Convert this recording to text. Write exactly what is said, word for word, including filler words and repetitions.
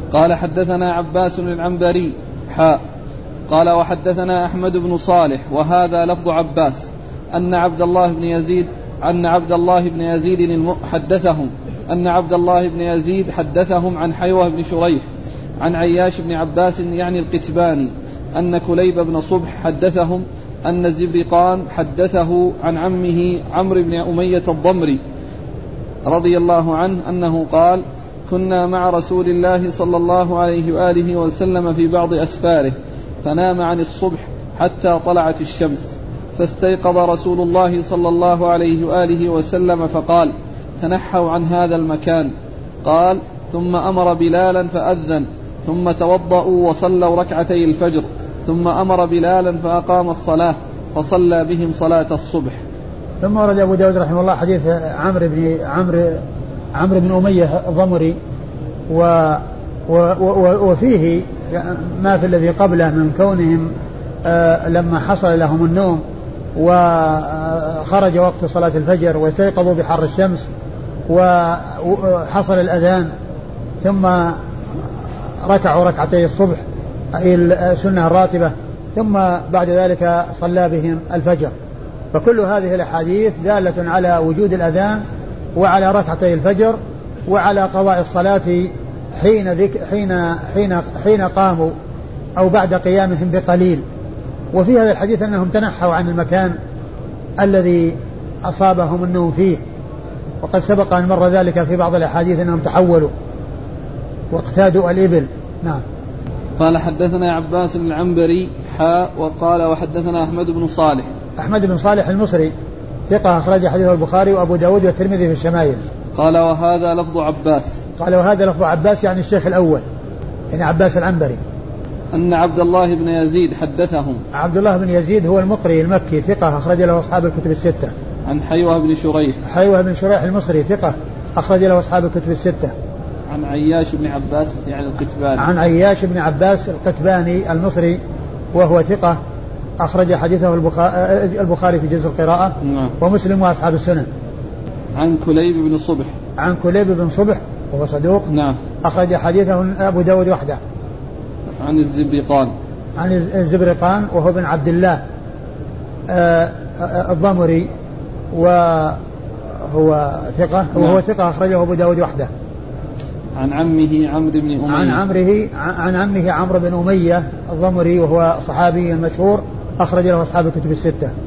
قال حدثنا عباس العنبري حاء قال وحدثنا أحمد بن صالح وهذا لفظ عباس أن عبد الله بن يزيد أن عبد الله بن يزيد حدثهم أن عبد الله بن يزيد حدثهم عن حيوة بن شريح عن عياش بن عباس يعني القتباني أن كليب بن صبح حدثهم أن زبرقان حدثه عن عمه عمرو بن أمية الضمري رضي الله عنه أنه قال كنا مع رسول الله صلى الله عليه وآله وسلم في بعض أسفاره فنام عن الصبح حتى طلعت الشمس فاستيقظ رسول الله صلى الله عليه وآله وسلم فقال تنحوا عن هذا المكان. قال ثم أمر بلالا فأذن ثم توضأوا وصلوا ركعتي الفجر ثم أمر بلالا فأقام الصلاة فصلى بهم صلاة الصبح. ثم ورد أبو داود رحمه الله حديث عمرو بن عمرو عمرو بن أمية الضمري و و و وفيه ما في الذي قبله من كونهم آه لما حصل لهم النوم وخرج وقت صلاة الفجر واستيقظوا بحر الشمس وحصل الأذان ثم ركعوا ركعتي الصبح أي السنة الراتبة ثم بعد ذلك صلى بهم الفجر. فكل هذه الأحاديث دالة على وجود الأذان وعلى ركعتي الفجر وعلى قضاء الصلاة حين ذك حين حين حين قاموا أو بعد قيامهم بقليل. وفي هذا الحديث أنهم تنحوا عن المكان الذي أصابهم النوم فيه، وقد سبق أن مر ذلك في بعض الأحاديث أنهم تحولوا واقتادوا الإبل. نعم. قال حدثنا عباس العنبري حاء وقال وحدثنا أحمد بن صالح. أحمد بن صالح المصري ثقة أخرج حديثه البخاري وأبو داود والترمذي في الشمائل. قال وهذا لفظ عباس. قال وهذا لفظ عباس يعني الشيخ الأول يعني عباس العنبري. أن عبد الله بن يزيد حدثهم. عبد الله بن يزيد هو المقري المكي ثقة أخرج له أصحاب الكتب الستة. عن حيوة بن شريح. حيوة بن شريح المصري ثقة أخرج له أصحاب الكتب الستة. عن عياش بن عباس يعني القتباني. عن عياش بن عباس القتباني المصري وهو ثقة أخرج حديثه البخاري في جزء القراءة. نعم. ومسلم وأصحاب السنن. عن كليب بن صبح. عن كليب بن صبح وهو صدوق. نعم. أخرج حديثه أبو داود وحده. عن الزبرقان. عن الزبرقان وهو بن عبد الله الضمري وهو ثقة وهو نعم. ثقة أخرجه أبو داود وحده. عن عمه عمرو بن أمية. عن عمره عن عمه عمرو بن أمية الضمري وهو صحابي مشهور أخرج له أصحاب الكتب الستة.